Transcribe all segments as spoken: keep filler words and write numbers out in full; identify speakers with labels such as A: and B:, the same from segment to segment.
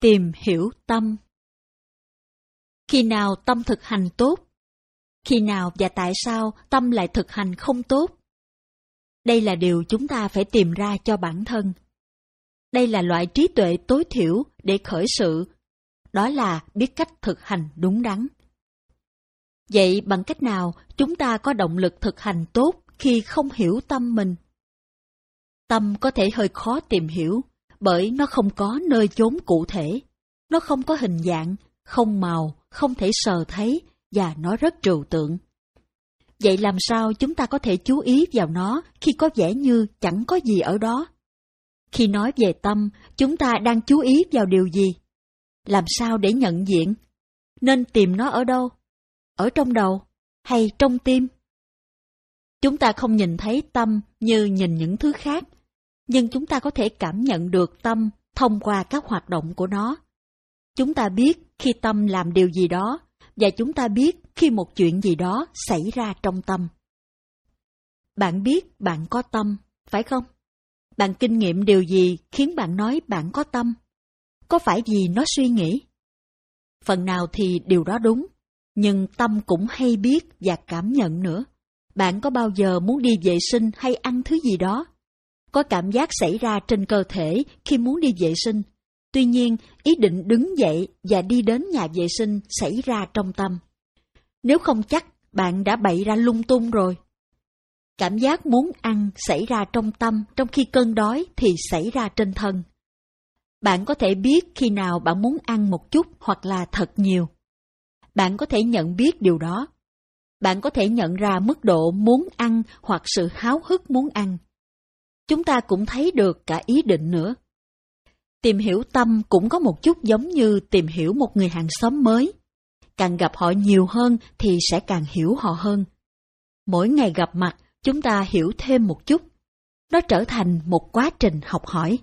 A: Tìm hiểu tâm. Khi nào tâm thực hành tốt? Khi nào và tại sao tâm lại thực hành không tốt? Đây là điều chúng ta phải tìm ra cho bản thân. Đây là loại trí tuệ tối thiểu để khởi sự, đó là biết cách thực hành đúng đắn. Vậy bằng cách nào chúng ta có động lực thực hành tốt khi không hiểu tâm mình? Tâm có thể hơi khó tìm hiểu, bởi nó không có nơi chốn cụ thể. Nó không có hình dạng, không màu, không thể sờ thấy, và nó rất trừu tượng. Vậy làm sao chúng ta có thể chú ý vào nó khi có vẻ như chẳng có gì ở đó? Khi nói về tâm, chúng ta đang chú ý vào điều gì? Làm sao để nhận diện? Nên tìm nó ở đâu? Ở trong đầu? Hay trong tim? Chúng ta không nhìn thấy tâm như nhìn những thứ khác, nhưng chúng ta có thể cảm nhận được tâm thông qua các hoạt động của nó. Chúng ta biết khi tâm làm điều gì đó, và chúng ta biết khi một chuyện gì đó xảy ra trong tâm. Bạn biết bạn có tâm, phải không? Bạn kinh nghiệm điều gì khiến bạn nói bạn có tâm? Có phải vì nó suy nghĩ? Phần nào thì điều đó đúng, nhưng tâm cũng hay biết và cảm nhận nữa. Bạn có bao giờ muốn đi vệ sinh hay ăn thứ gì đó? Có cảm giác xảy ra trên cơ thể khi muốn đi vệ sinh. Tuy nhiên, ý định đứng dậy và đi đến nhà vệ sinh xảy ra trong tâm. Nếu không chắc, bạn đã bậy ra lung tung rồi. Cảm giác muốn ăn xảy ra trong tâm, trong khi cơn đói thì xảy ra trên thân. Bạn có thể biết khi nào bạn muốn ăn một chút hoặc là thật nhiều. Bạn có thể nhận biết điều đó. Bạn có thể nhận ra mức độ muốn ăn hoặc sự háo hức muốn ăn. Chúng ta cũng thấy được cả ý định nữa. Tìm hiểu tâm cũng có một chút giống như tìm hiểu một người hàng xóm mới. Càng gặp họ nhiều hơn thì sẽ càng hiểu họ hơn. Mỗi ngày gặp mặt, chúng ta hiểu thêm một chút. Nó trở thành một quá trình học hỏi.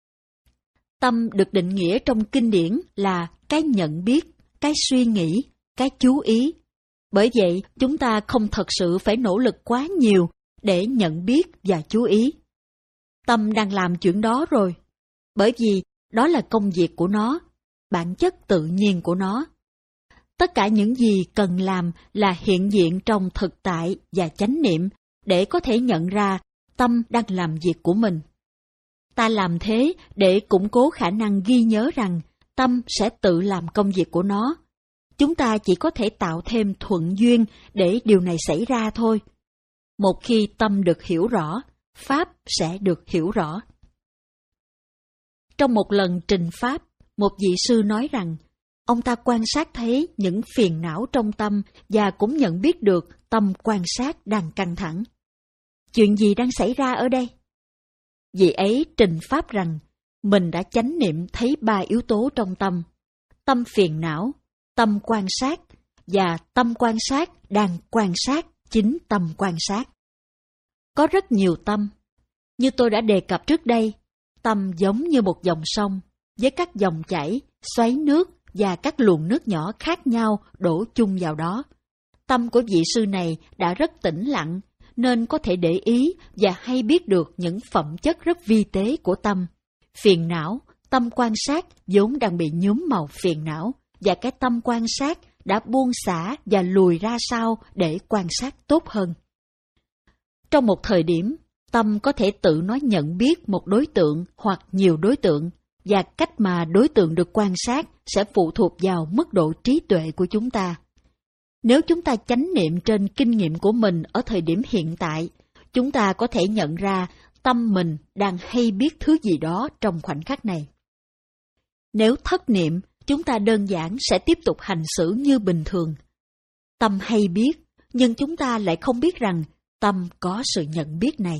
A: Tâm được định nghĩa trong kinh điển là cái nhận biết, cái suy nghĩ, cái chú ý. Bởi vậy, chúng ta không thật sự phải nỗ lực quá nhiều để nhận biết và chú ý. Tâm đang làm chuyện đó rồi. Bởi vì đó là công việc của nó, bản chất tự nhiên của nó. Tất cả những gì cần làm là hiện diện trong thực tại và chánh niệm để có thể nhận ra tâm đang làm việc của mình. Ta làm thế để củng cố khả năng ghi nhớ rằng tâm sẽ tự làm công việc của nó. Chúng ta chỉ có thể tạo thêm thuận duyên để điều này xảy ra thôi. Một khi tâm được hiểu rõ, Pháp sẽ được hiểu rõ. Trong một lần trình Pháp, một vị sư nói rằng, ông ta quan sát thấy những phiền não trong tâm và cũng nhận biết được tâm quan sát đang căng thẳng. Chuyện gì đang xảy ra ở đây? Vị ấy trình Pháp rằng, mình đã chánh niệm thấy ba yếu tố trong tâm. Tâm phiền não, tâm quan sát và tâm quan sát đang quan sát chính tâm quan sát. Có rất nhiều tâm. Như tôi đã đề cập trước đây, tâm giống như một dòng sông, với các dòng chảy, xoáy nước và các luồng nước nhỏ khác nhau đổ chung vào đó. Tâm của vị sư này đã rất tĩnh lặng, nên có thể để ý và hay biết được những phẩm chất rất vi tế của tâm. Phiền não, tâm quan sát vốn đang bị nhuốm màu phiền não, và cái tâm quan sát đã buông xả và lùi ra sau để quan sát tốt hơn. Trong một thời điểm, tâm có thể tự nó nhận biết một đối tượng hoặc nhiều đối tượng, và cách mà đối tượng được quan sát sẽ phụ thuộc vào mức độ trí tuệ của chúng ta. Nếu chúng ta chánh niệm trên kinh nghiệm của mình ở thời điểm hiện tại, chúng ta có thể nhận ra tâm mình đang hay biết thứ gì đó trong khoảnh khắc này. Nếu thất niệm, chúng ta đơn giản sẽ tiếp tục hành xử như bình thường. Tâm hay biết, nhưng chúng ta lại không biết rằng tâm có sự nhận biết này.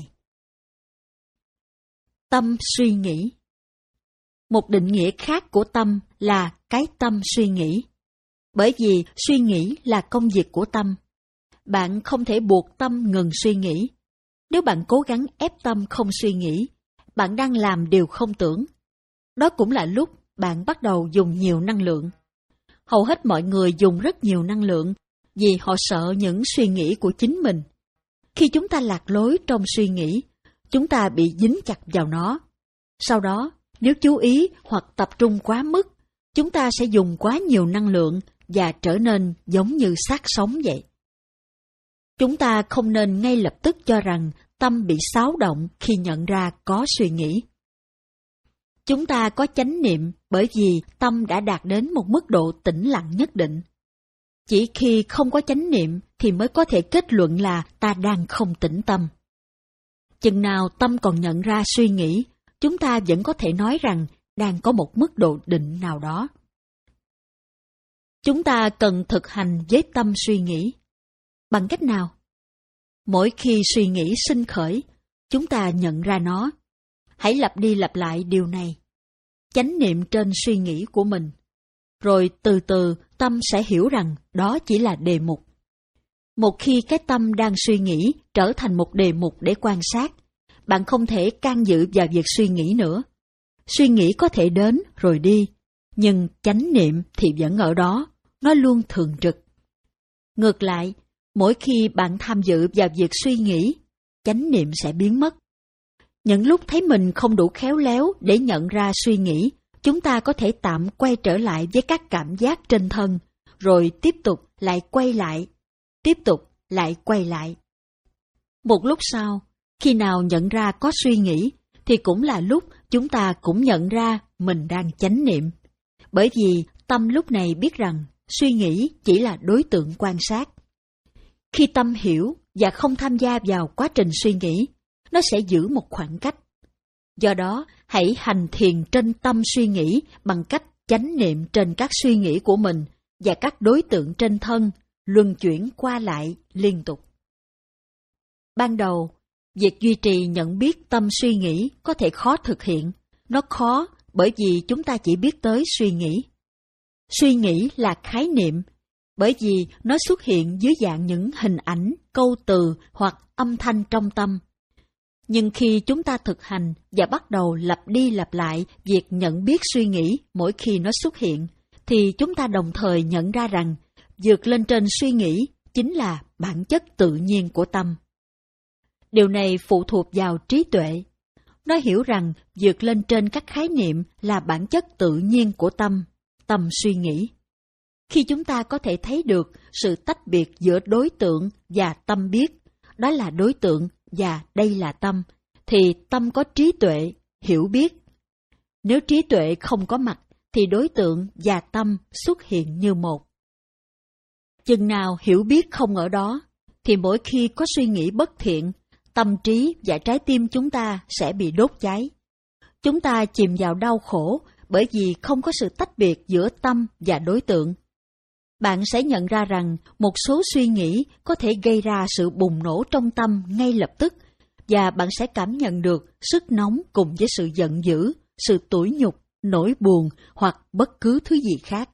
A: Tâm suy nghĩ. Một định nghĩa khác của tâm là cái tâm suy nghĩ. Bởi vì suy nghĩ là công việc của tâm. Bạn không thể buộc tâm ngừng suy nghĩ. Nếu bạn cố gắng ép tâm không suy nghĩ, bạn đang làm điều không tưởng. Đó cũng là lúc bạn bắt đầu dùng nhiều năng lượng. Hầu hết mọi người dùng rất nhiều năng lượng vì họ sợ những suy nghĩ của chính mình. Khi chúng ta lạc lối trong suy nghĩ, chúng ta bị dính chặt vào nó. Sau đó, nếu chú ý hoặc tập trung quá mức, chúng ta sẽ dùng quá nhiều năng lượng và trở nên giống như xác sống vậy. Chúng ta không nên ngay lập tức cho rằng tâm bị xáo động khi nhận ra có suy nghĩ. Chúng ta có chánh niệm bởi vì tâm đã đạt đến một mức độ tĩnh lặng nhất định. Chỉ khi không có chánh niệm thì mới có thể kết luận là ta đang không tĩnh tâm. Chừng nào tâm còn nhận ra suy nghĩ, chúng ta vẫn có thể nói rằng đang có một mức độ định nào đó. Chúng ta cần thực hành với tâm suy nghĩ. Bằng cách nào? Mỗi khi suy nghĩ sinh khởi, chúng ta nhận ra nó. Hãy lặp đi lặp lại điều này. Chánh niệm trên suy nghĩ của mình. Rồi từ từ tâm sẽ hiểu rằng đó chỉ là đề mục. Một khi cái tâm đang suy nghĩ trở thành một đề mục để quan sát, bạn không thể can dự vào việc suy nghĩ nữa. Suy nghĩ có thể đến rồi đi, nhưng chánh niệm thì vẫn ở đó, nó luôn thường trực. Ngược lại, mỗi khi bạn tham dự vào việc suy nghĩ, chánh niệm sẽ biến mất. Những lúc thấy mình không đủ khéo léo để nhận ra suy nghĩ, chúng ta có thể tạm quay trở lại với các cảm giác trên thân, rồi tiếp tục lại quay lại, tiếp tục lại quay lại. Một lúc sau, khi nào nhận ra có suy nghĩ, thì cũng là lúc chúng ta cũng nhận ra mình đang chánh niệm. Bởi vì tâm lúc này biết rằng suy nghĩ chỉ là đối tượng quan sát. Khi tâm hiểu và không tham gia vào quá trình suy nghĩ, nó sẽ giữ một khoảng cách. Do đó, hãy hành thiền trên tâm suy nghĩ bằng cách chánh niệm trên các suy nghĩ của mình và các đối tượng trên thân, luân chuyển qua lại liên tục. Ban đầu, việc duy trì nhận biết tâm suy nghĩ có thể khó thực hiện. Nó khó bởi vì chúng ta chỉ biết tới suy nghĩ. Suy nghĩ là khái niệm, bởi vì nó xuất hiện dưới dạng những hình ảnh, câu từ hoặc âm thanh trong tâm. Nhưng khi chúng ta thực hành và bắt đầu lặp đi lặp lại việc nhận biết suy nghĩ mỗi khi nó xuất hiện, thì chúng ta đồng thời nhận ra rằng vượt lên trên suy nghĩ chính là bản chất tự nhiên của tâm. Điều này phụ thuộc vào trí tuệ. Nó hiểu rằng vượt lên trên các khái niệm là bản chất tự nhiên của tâm, tâm suy nghĩ. Khi chúng ta có thể thấy được sự tách biệt giữa đối tượng và tâm biết, đó là đối tượng và đây là tâm, thì tâm có trí tuệ, hiểu biết. Nếu trí tuệ không có mặt, thì đối tượng và tâm xuất hiện như một. Chừng nào hiểu biết không ở đó, thì mỗi khi có suy nghĩ bất thiện, tâm trí và trái tim chúng ta sẽ bị đốt cháy. Chúng ta chìm vào đau khổ bởi vì không có sự tách biệt giữa tâm và đối tượng. Bạn sẽ nhận ra rằng một số suy nghĩ có thể gây ra sự bùng nổ trong tâm ngay lập tức, và bạn sẽ cảm nhận được sức nóng cùng với sự giận dữ, sự tủi nhục, nỗi buồn hoặc bất cứ thứ gì khác.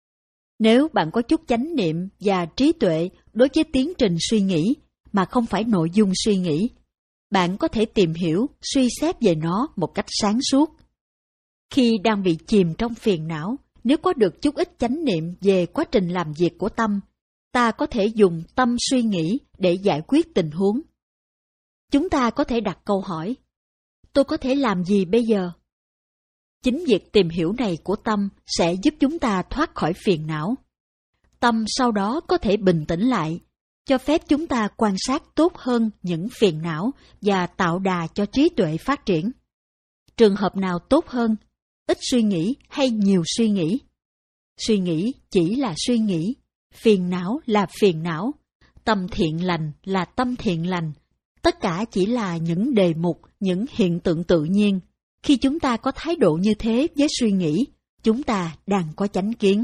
A: Nếu bạn có chút chánh niệm và trí tuệ đối với tiến trình suy nghĩ mà không phải nội dung suy nghĩ, bạn có thể tìm hiểu, suy xét về nó một cách sáng suốt. Khi đang bị chìm trong phiền não, nếu có được chút ít chánh niệm về quá trình làm việc của tâm, ta có thể dùng tâm suy nghĩ để giải quyết tình huống. Chúng ta có thể đặt câu hỏi, tôi có thể làm gì bây giờ? Chính việc tìm hiểu này của tâm sẽ giúp chúng ta thoát khỏi phiền não. Tâm sau đó có thể bình tĩnh lại, cho phép chúng ta quan sát tốt hơn những phiền não và tạo đà cho trí tuệ phát triển. Trường hợp nào tốt hơn, ít suy nghĩ hay nhiều suy nghĩ? Suy nghĩ chỉ là suy nghĩ, phiền não là phiền não, tâm thiện lành là tâm thiện lành. Tất cả chỉ là những đề mục, những hiện tượng tự nhiên. Khi chúng ta có thái độ như thế với suy nghĩ, chúng ta đang có chánh kiến.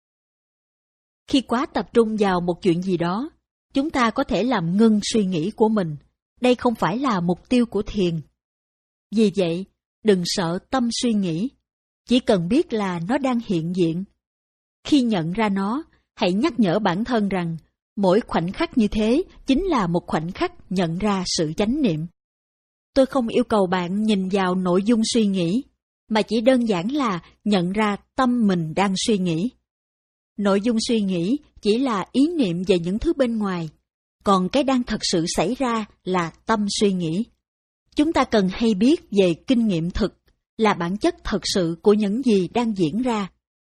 A: Khi quá tập trung vào một chuyện gì đó, chúng ta có thể làm ngưng suy nghĩ của mình. Đây không phải là mục tiêu của thiền. Vì vậy, đừng sợ tâm suy nghĩ. Chỉ cần biết là nó đang hiện diện. Khi nhận ra nó, hãy nhắc nhở bản thân rằng mỗi khoảnh khắc như thế chính là một khoảnh khắc nhận ra sự chánh niệm. Tôi không yêu cầu bạn nhìn vào nội dung suy nghĩ, mà chỉ đơn giản là nhận ra tâm mình đang suy nghĩ. Nội dung suy nghĩ chỉ là ý niệm về những thứ bên ngoài, còn cái đang thật sự xảy ra là tâm suy nghĩ. Chúng ta cần hay biết về kinh nghiệm thực, là bản chất thật sự của những gì đang diễn ra.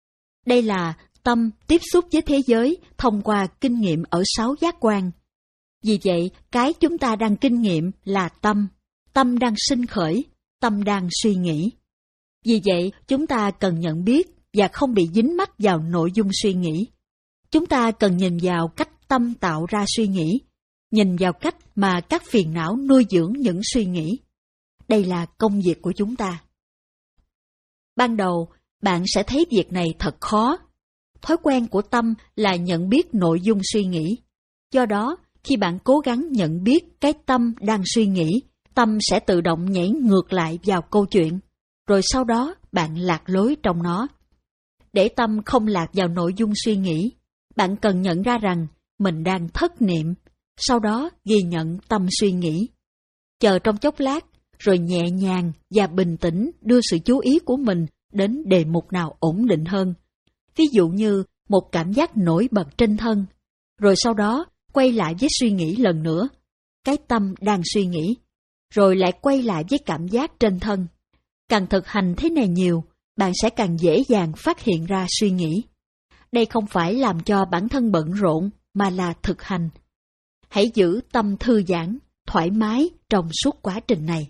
A: Đây là tâm tiếp xúc với thế giới thông qua kinh nghiệm ở sáu giác quan. Vì vậy, cái chúng ta đang kinh nghiệm là tâm, tâm đang sinh khởi, tâm đang suy nghĩ. Vì vậy, chúng ta cần nhận biết và không bị dính mắc vào nội dung suy nghĩ. Chúng ta cần nhìn vào cách tâm tạo ra suy nghĩ, nhìn vào cách mà các phiền não nuôi dưỡng những suy nghĩ. Đây là công việc của chúng ta. Ban đầu, bạn sẽ thấy việc này thật khó. Thói quen của tâm là nhận biết nội dung suy nghĩ. Do đó, khi bạn cố gắng nhận biết cái tâm đang suy nghĩ, tâm sẽ tự động nhảy ngược lại vào câu chuyện, rồi sau đó bạn lạc lối trong nó. Để tâm không lạc vào nội dung suy nghĩ, bạn cần nhận ra rằng mình đang thất niệm, sau đó ghi nhận tâm suy nghĩ. Chờ trong chốc lát, rồi nhẹ nhàng và bình tĩnh đưa sự chú ý của mình đến đề mục nào ổn định hơn. Ví dụ như một cảm giác nổi bật trên thân, rồi sau đó quay lại với suy nghĩ lần nữa, cái tâm đang suy nghĩ, rồi lại quay lại với cảm giác trên thân. Càng thực hành thế này nhiều, bạn sẽ càng dễ dàng phát hiện ra suy nghĩ. Đây không phải làm cho bản thân bận rộn, mà là thực hành. Hãy giữ tâm thư giãn, thoải mái trong suốt quá trình này.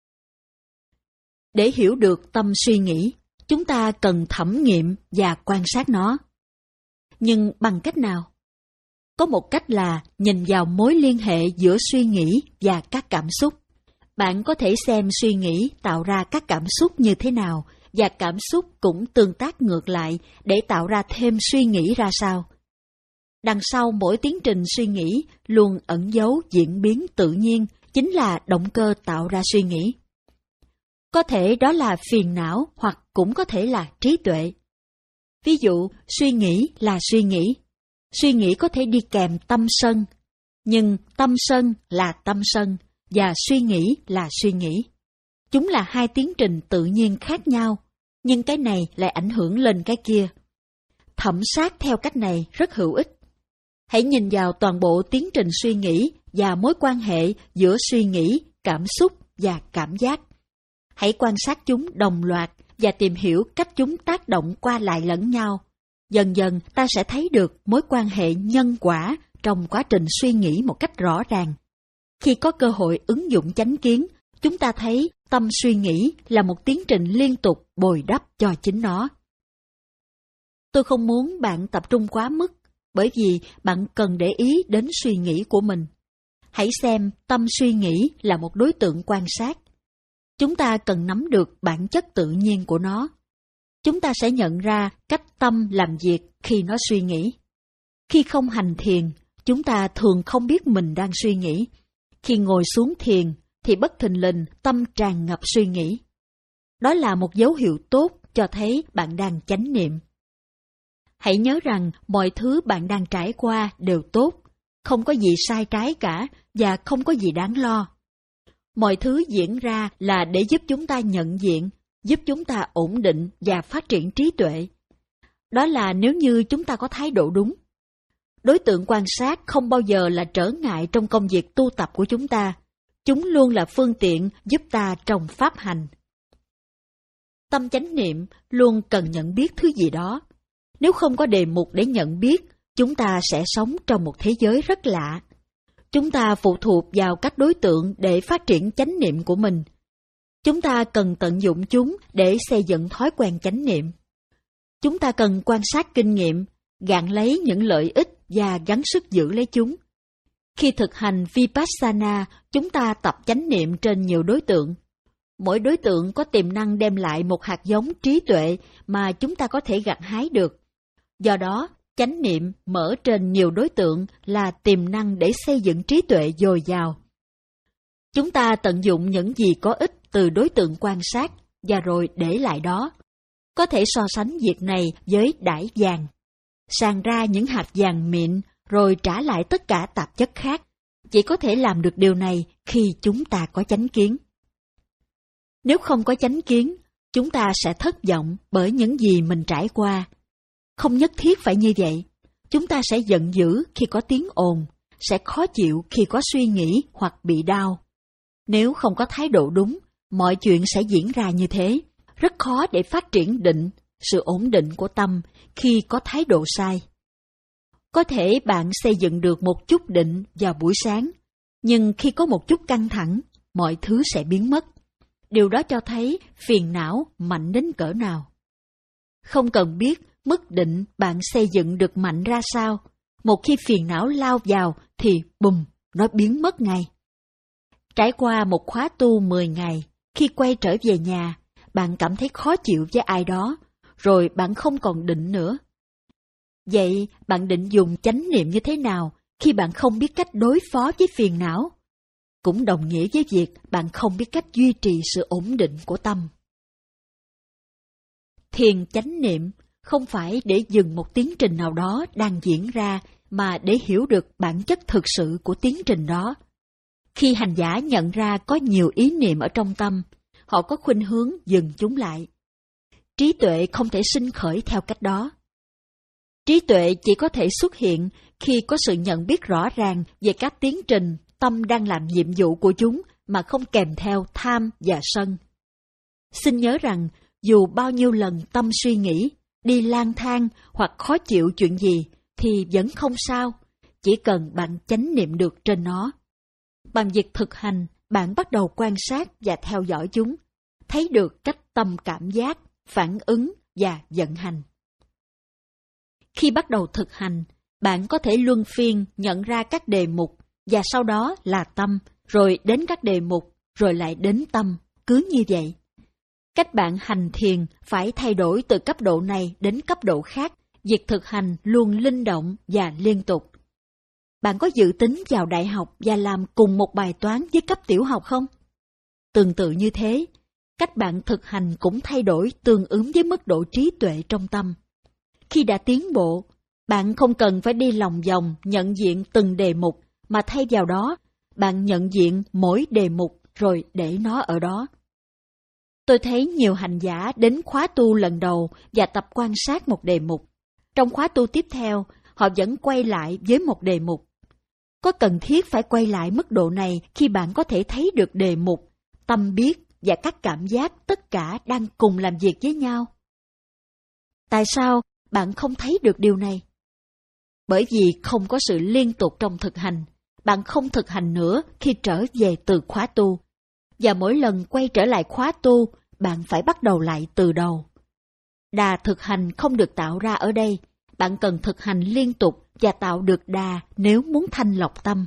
A: Để hiểu được tâm suy nghĩ, chúng ta cần thẩm nghiệm và quan sát nó. Nhưng bằng cách nào? Có một cách là nhìn vào mối liên hệ giữa suy nghĩ và các cảm xúc. Bạn có thể xem suy nghĩ tạo ra các cảm xúc như thế nào, và cảm xúc cũng tương tác ngược lại để tạo ra thêm suy nghĩ ra sao. Đằng sau mỗi tiến trình suy nghĩ luôn ẩn giấu diễn biến tự nhiên, chính là động cơ tạo ra suy nghĩ. Có thể đó là phiền não hoặc cũng có thể là trí tuệ. Ví dụ, suy nghĩ là suy nghĩ. Suy nghĩ có thể đi kèm tâm sân, nhưng tâm sân là tâm sân và suy nghĩ là suy nghĩ. Chúng là hai tiến trình tự nhiên khác nhau, nhưng cái này lại ảnh hưởng lên cái kia. Thẩm sát theo cách này rất hữu ích. Hãy nhìn vào toàn bộ tiến trình suy nghĩ và mối quan hệ giữa suy nghĩ, cảm xúc và cảm giác. Hãy quan sát chúng đồng loạt và tìm hiểu cách chúng tác động qua lại lẫn nhau. Dần dần ta sẽ thấy được mối quan hệ nhân quả trong quá trình suy nghĩ một cách rõ ràng. Khi có cơ hội ứng dụng chánh kiến, chúng ta thấy tâm suy nghĩ là một tiến trình liên tục bồi đắp cho chính nó. Tôi không muốn bạn tập trung quá mức, bởi vì bạn cần để ý đến suy nghĩ của mình. Hãy xem tâm suy nghĩ là một đối tượng quan sát. Chúng ta cần nắm được bản chất tự nhiên của nó. Chúng ta sẽ nhận ra cách tâm làm việc khi nó suy nghĩ. Khi không hành thiền, chúng ta thường không biết mình đang suy nghĩ. Khi ngồi xuống thiền, thì bất thình lình tâm tràn ngập suy nghĩ. Đó là một dấu hiệu tốt cho thấy bạn đang chánh niệm. Hãy nhớ rằng mọi thứ bạn đang trải qua đều tốt, không có gì sai trái cả và không có gì đáng lo. Mọi thứ diễn ra là để giúp chúng ta nhận diện, giúp chúng ta ổn định và phát triển trí tuệ. Đó là nếu như chúng ta có thái độ đúng. Đối tượng quan sát không bao giờ là trở ngại trong công việc tu tập của chúng ta. Chúng luôn là phương tiện giúp ta trong pháp hành. Tâm chánh niệm luôn cần nhận biết thứ gì đó. Nếu không có đề mục để nhận biết, chúng ta sẽ sống trong một thế giới rất lạ. Chúng ta phụ thuộc vào các đối tượng để phát triển chánh niệm của mình. Chúng ta cần tận dụng chúng để xây dựng thói quen chánh niệm. Chúng ta cần quan sát kinh nghiệm, gạn lấy những lợi ích và gắng sức giữ lấy chúng. Khi thực hành Vipassana, chúng ta tập chánh niệm trên nhiều đối tượng. Mỗi đối tượng có tiềm năng đem lại một hạt giống trí tuệ mà chúng ta có thể gặt hái được. Do đó, chánh niệm mở trên nhiều đối tượng là tiềm năng để xây dựng trí tuệ dồi dào. Chúng ta tận dụng những gì có ích từ đối tượng quan sát và rồi để lại đó. Có thể so sánh việc này với đãi vàng. Sàng ra những hạt vàng mịn rồi trả lại tất cả tạp chất khác. Chỉ có thể làm được điều này khi chúng ta có chánh kiến. Nếu không có chánh kiến, chúng ta sẽ thất vọng bởi những gì mình trải qua. Không nhất thiết phải như vậy. Chúng ta sẽ giận dữ khi có tiếng ồn, sẽ khó chịu khi có suy nghĩ hoặc bị đau. Nếu không có thái độ đúng, mọi chuyện sẽ diễn ra như thế. Rất khó để phát triển định, sự ổn định của tâm khi có thái độ sai. Có thể bạn xây dựng được một chút định vào buổi sáng, nhưng khi có một chút căng thẳng, mọi thứ sẽ biến mất. Điều đó cho thấy phiền não mạnh đến cỡ nào. Không cần biết mức định bạn xây dựng được mạnh ra sao, một khi phiền não lao vào thì bùm, nó biến mất ngay. Trải qua một khóa tu mười ngày, khi quay trở về nhà, bạn cảm thấy khó chịu với ai đó, rồi bạn không còn định nữa. Vậy bạn định dùng chánh niệm như thế nào khi bạn không biết cách đối phó với phiền não? Cũng đồng nghĩa với việc bạn không biết cách duy trì sự ổn định của tâm. Thiền chánh niệm không phải để dừng một tiến trình nào đó đang diễn ra, mà để hiểu được bản chất thực sự của tiến trình đó. Khi hành giả nhận ra có nhiều ý niệm ở trong tâm, họ có khuynh hướng dừng chúng lại. Trí tuệ không thể sinh khởi theo cách đó. Trí tuệ chỉ có thể xuất hiện khi có sự nhận biết rõ ràng về các tiến trình tâm đang làm nhiệm vụ của chúng mà không kèm theo tham và sân. Xin nhớ rằng, dù bao nhiêu lần tâm suy nghĩ, đi lang thang hoặc khó chịu chuyện gì, thì vẫn không sao, chỉ cần bạn chánh niệm được trên nó. Bằng việc thực hành, bạn bắt đầu quan sát và theo dõi chúng, thấy được cách tâm cảm giác, phản ứng và vận hành. Khi bắt đầu thực hành, bạn có thể luân phiên nhận ra các đề mục, và sau đó là tâm, rồi đến các đề mục, rồi lại đến tâm, cứ như vậy. Cách bạn hành thiền phải thay đổi từ cấp độ này đến cấp độ khác, việc thực hành luôn linh động và liên tục. Bạn có dự tính vào đại học và làm cùng một bài toán với cấp tiểu học không? Tương tự như thế, cách bạn thực hành cũng thay đổi tương ứng với mức độ trí tuệ trong tâm. Khi đã tiến bộ, bạn không cần phải đi lòng vòng nhận diện từng đề mục, mà thay vào đó, bạn nhận diện mỗi đề mục rồi để nó ở đó. Tôi thấy nhiều hành giả đến khóa tu lần đầu và tập quan sát một đề mục. Trong khóa tu tiếp theo, họ vẫn quay lại với một đề mục. Có cần thiết phải quay lại mức độ này khi bạn có thể thấy được đề mục, tâm biết và các cảm giác tất cả đang cùng làm việc với nhau? Tại sao bạn không thấy được điều này? Bởi vì không có sự liên tục trong thực hành. Bạn không thực hành nữa khi trở về từ khóa tu. Và mỗi lần quay trở lại khóa tu, bạn phải bắt đầu lại từ đầu. Đà thực hành không được tạo ra ở đây. Bạn cần thực hành liên tục và tạo được đà nếu muốn thanh lọc tâm.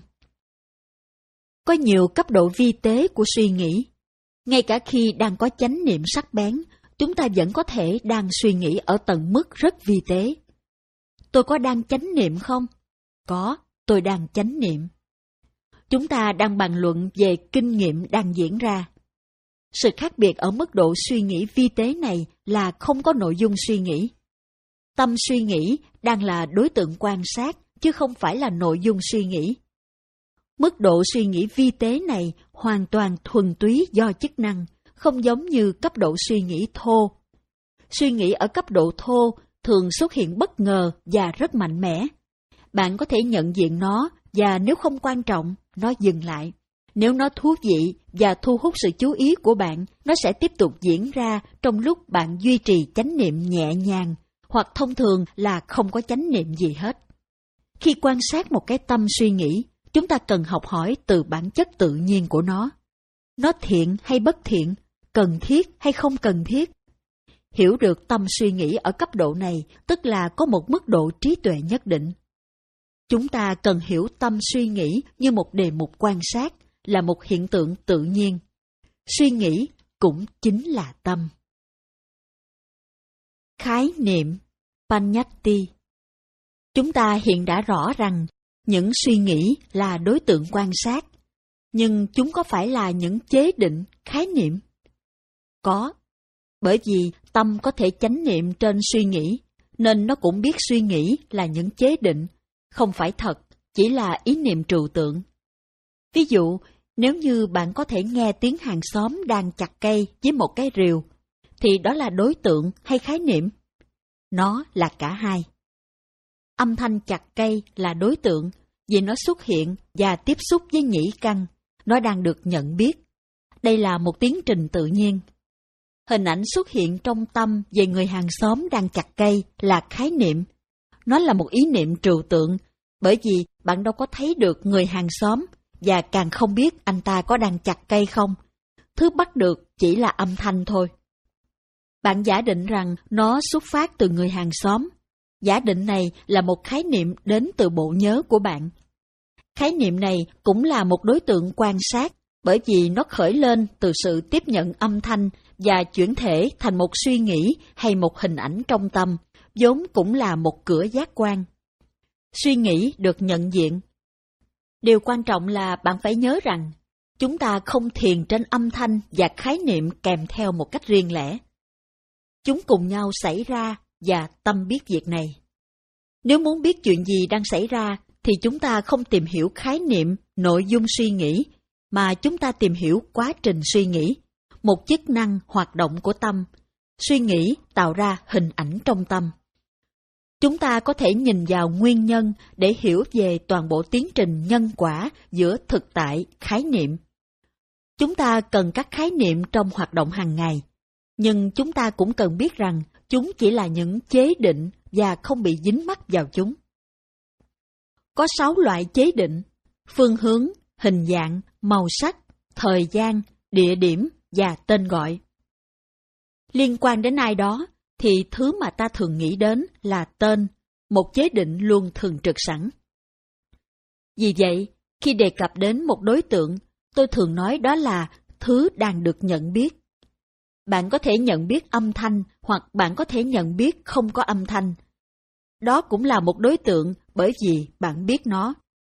A: Có nhiều cấp độ vi tế của suy nghĩ. Ngay cả khi đang có chánh niệm sắc bén, chúng ta vẫn có thể đang suy nghĩ ở tầng mức rất vi tế. Tôi có đang chánh niệm không? Có, tôi đang chánh niệm. Chúng ta đang bàn luận về kinh nghiệm đang diễn ra. Sự khác biệt ở mức độ suy nghĩ vi tế này là không có nội dung suy nghĩ. Tâm suy nghĩ đang là đối tượng quan sát, chứ không phải là nội dung suy nghĩ. Mức độ suy nghĩ vi tế này hoàn toàn thuần túy do chức năng, không giống như cấp độ suy nghĩ thô. Suy nghĩ ở cấp độ thô thường xuất hiện bất ngờ và rất mạnh mẽ. Bạn có thể nhận diện nó, và nếu không quan trọng, nó dừng lại. Nếu nó thú vị và thu hút sự chú ý của bạn, nó sẽ tiếp tục diễn ra trong lúc bạn duy trì chánh niệm nhẹ nhàng, hoặc thông thường là không có chánh niệm gì hết. Khi quan sát một cái tâm suy nghĩ, chúng ta cần học hỏi từ bản chất tự nhiên của nó. Nó thiện hay bất thiện, cần thiết hay không cần thiết. Hiểu được tâm suy nghĩ ở cấp độ này, tức là có một mức độ trí tuệ nhất định. Chúng ta cần hiểu tâm suy nghĩ như một đề mục quan sát, là một hiện tượng tự nhiên. Suy nghĩ cũng chính là tâm. Khái niệm Panyati. Chúng ta hiện đã rõ rằng những suy nghĩ là đối tượng quan sát, nhưng chúng có phải là những chế định, khái niệm? Có, bởi vì tâm có thể chánh niệm trên suy nghĩ, nên nó cũng biết suy nghĩ là những chế định, không phải thật, chỉ là ý niệm trừu tượng. Ví dụ, nếu như bạn có thể nghe tiếng hàng xóm đang chặt cây với một cái rìu, thì đó là đối tượng hay khái niệm? Nó là cả hai. Âm thanh chặt cây là đối tượng vì nó xuất hiện và tiếp xúc với nhĩ căn, nó đang được nhận biết. Đây là một tiến trình tự nhiên. Hình ảnh xuất hiện trong tâm về người hàng xóm đang chặt cây là khái niệm. Nó là một ý niệm trừu tượng, bởi vì bạn đâu có thấy được người hàng xóm, và càng không biết anh ta có đang chặt cây không. Thứ bắt được chỉ là âm thanh thôi. Bạn giả định rằng nó xuất phát từ người hàng xóm. Giả định này là một khái niệm đến từ bộ nhớ của bạn. Khái niệm này cũng là một đối tượng quan sát, bởi vì nó khởi lên từ sự tiếp nhận âm thanh và chuyển thể thành một suy nghĩ hay một hình ảnh trong tâm, vốn cũng là một cửa giác quan. Suy nghĩ được nhận diện. Điều quan trọng là bạn phải nhớ rằng, chúng ta không thiền trên âm thanh và khái niệm kèm theo một cách riêng lẻ. Chúng cùng nhau xảy ra và tâm biết việc này. Nếu muốn biết chuyện gì đang xảy ra, thì chúng ta không tìm hiểu khái niệm, nội dung suy nghĩ, mà chúng ta tìm hiểu quá trình suy nghĩ, một chức năng hoạt động của tâm. Suy nghĩ tạo ra hình ảnh trong tâm. Chúng ta có thể nhìn vào nguyên nhân để hiểu về toàn bộ tiến trình nhân quả giữa thực tại, khái niệm. Chúng ta cần các khái niệm trong hoạt động hàng ngày, nhưng chúng ta cũng cần biết rằng chúng chỉ là những chế định và không bị dính mắc vào chúng. Có sáu loại chế định: phương hướng, hình dạng, màu sắc, thời gian, địa điểm và tên gọi. Liên quan đến ai đó, thì thứ mà ta thường nghĩ đến là tên, một chế định luôn thường trực sẵn. Vì vậy, khi đề cập đến một đối tượng, tôi thường nói đó là thứ đang được nhận biết. Bạn có thể nhận biết âm thanh, hoặc bạn có thể nhận biết không có âm thanh. Đó cũng là một đối tượng bởi vì bạn biết nó.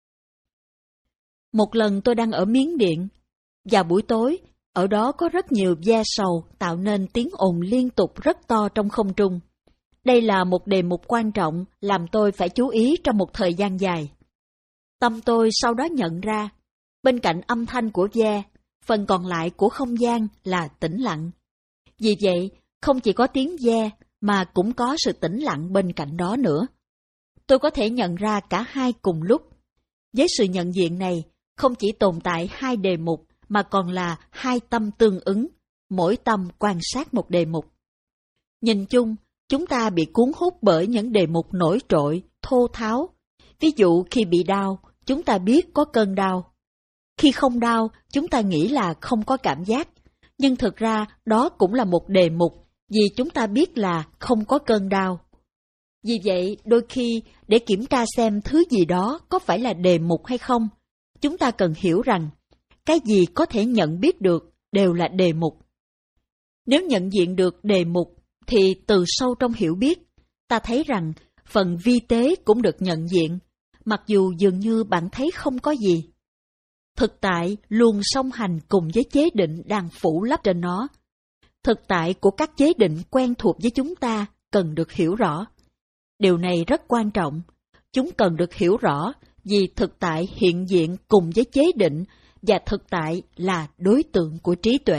A: Một lần tôi đang ở Miến Điện. Vào buổi tối, ở đó có rất nhiều ve sầu tạo nên tiếng ồn liên tục rất to trong không trung. Đây là một đề mục quan trọng làm tôi phải chú ý trong một thời gian dài. Tâm tôi sau đó nhận ra, bên cạnh âm thanh của ve, phần còn lại của không gian là tĩnh lặng. Vì vậy, không chỉ có tiếng ve mà cũng có sự tĩnh lặng bên cạnh đó nữa. Tôi có thể nhận ra cả hai cùng lúc. Với sự nhận diện này, không chỉ tồn tại hai đề mục mà còn là hai tâm tương ứng, mỗi tâm quan sát một đề mục. Nhìn chung, chúng ta bị cuốn hút bởi những đề mục nổi trội, thô tháo. Ví dụ khi bị đau, chúng ta biết có cơn đau. Khi không đau, chúng ta nghĩ là không có cảm giác. Nhưng thực ra đó cũng là một đề mục, vì chúng ta biết là không có cơn đau. Vì vậy, đôi khi, để kiểm tra xem thứ gì đó có phải là đề mục hay không, chúng ta cần hiểu rằng, cái gì có thể nhận biết được đều là đề mục. Nếu nhận diện được đề mục, thì từ sâu trong hiểu biết, ta thấy rằng phần vi tế cũng được nhận diện, mặc dù dường như bạn thấy không có gì. Thực tại luôn song hành cùng với chế định đang phủ lấp trên nó. Thực tại của các chế định quen thuộc với chúng ta cần được hiểu rõ. Điều này rất quan trọng. Chúng cần được hiểu rõ vì thực tại hiện diện cùng với chế định và thực tại là đối tượng của trí tuệ.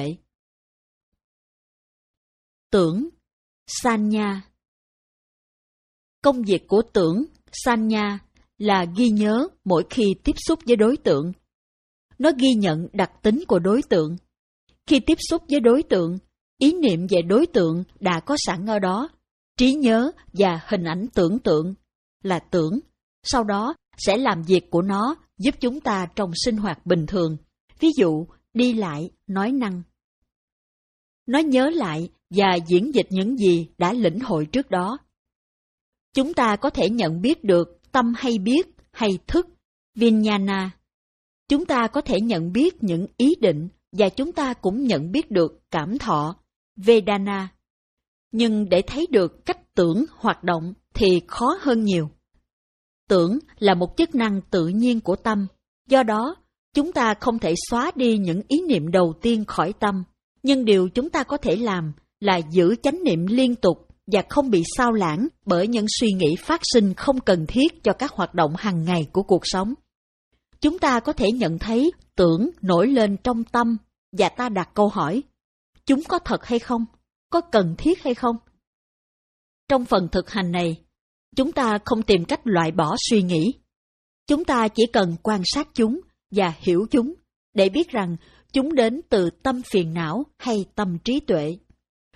A: Tưởng, sanya. Công việc của tưởng, sanya là ghi nhớ mỗi khi tiếp xúc với đối tượng. Nó ghi nhận đặc tính của đối tượng. Khi tiếp xúc với đối tượng, ý niệm về đối tượng đã có sẵn ở đó. Trí nhớ và hình ảnh tưởng tượng là tưởng, sau đó sẽ làm việc của nó giúp chúng ta trong sinh hoạt bình thường, ví dụ đi lại, nói năng. Nó nhớ lại và diễn dịch những gì đã lĩnh hội trước đó. Chúng ta có thể nhận biết được tâm hay biết hay thức, vijnana. Chúng ta có thể nhận biết những ý định và chúng ta cũng nhận biết được cảm thọ, vedana. Nhưng để thấy được cách tưởng hoạt động thì khó hơn nhiều. Tưởng là một chức năng tự nhiên của tâm, do đó chúng ta không thể xóa đi những ý niệm đầu tiên khỏi tâm, nhưng điều chúng ta có thể làm là giữ chánh niệm liên tục và không bị xao lãng bởi những suy nghĩ phát sinh không cần thiết cho các hoạt động hàng ngày của cuộc sống. Chúng ta có thể nhận thấy tưởng nổi lên trong tâm và ta đặt câu hỏi, chúng có thật hay không? Có cần thiết hay không? Trong phần thực hành này, chúng ta không tìm cách loại bỏ suy nghĩ. Chúng ta chỉ cần quan sát chúng và hiểu chúng để biết rằng chúng đến từ tâm phiền não hay tâm trí tuệ.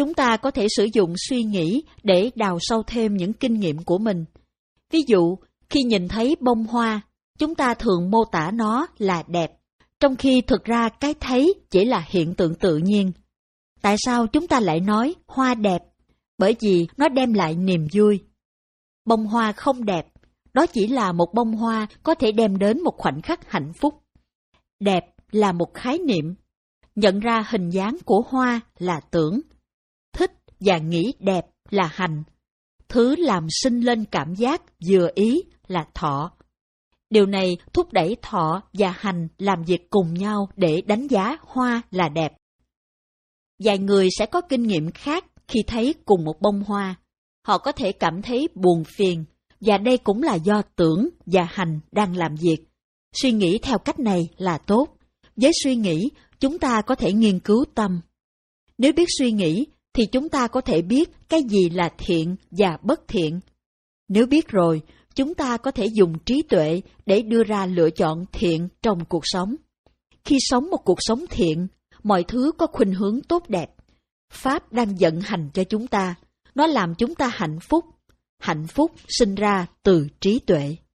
A: Chúng ta có thể sử dụng suy nghĩ để đào sâu thêm những kinh nghiệm của mình. Ví dụ, khi nhìn thấy bông hoa, chúng ta thường mô tả nó là đẹp, trong khi thực ra cái thấy chỉ là hiện tượng tự nhiên. Tại sao chúng ta lại nói hoa đẹp? Bởi vì nó đem lại niềm vui. Bông hoa không đẹp, đó chỉ là một bông hoa có thể đem đến một khoảnh khắc hạnh phúc. Đẹp là một khái niệm. Nhận ra hình dáng của hoa là tưởng. Thích và nghĩ đẹp là hành. Thứ làm sinh lên cảm giác vừa ý là thọ. Điều này thúc đẩy thọ và hành làm việc cùng nhau để đánh giá hoa là đẹp. Vài người sẽ có kinh nghiệm khác khi thấy cùng một bông hoa. Họ có thể cảm thấy buồn phiền, và đây cũng là do tưởng và hành đang làm việc. Suy nghĩ theo cách này là tốt. Với suy nghĩ, chúng ta có thể nghiên cứu tâm. Nếu biết suy nghĩ, thì chúng ta có thể biết cái gì là thiện và bất thiện. Nếu biết rồi, chúng ta có thể dùng trí tuệ để đưa ra lựa chọn thiện trong cuộc sống. Khi sống một cuộc sống thiện, mọi thứ có khuynh hướng tốt đẹp. Pháp đang vận hành cho chúng ta. Nó làm chúng ta hạnh phúc. Hạnh phúc sinh ra từ trí tuệ.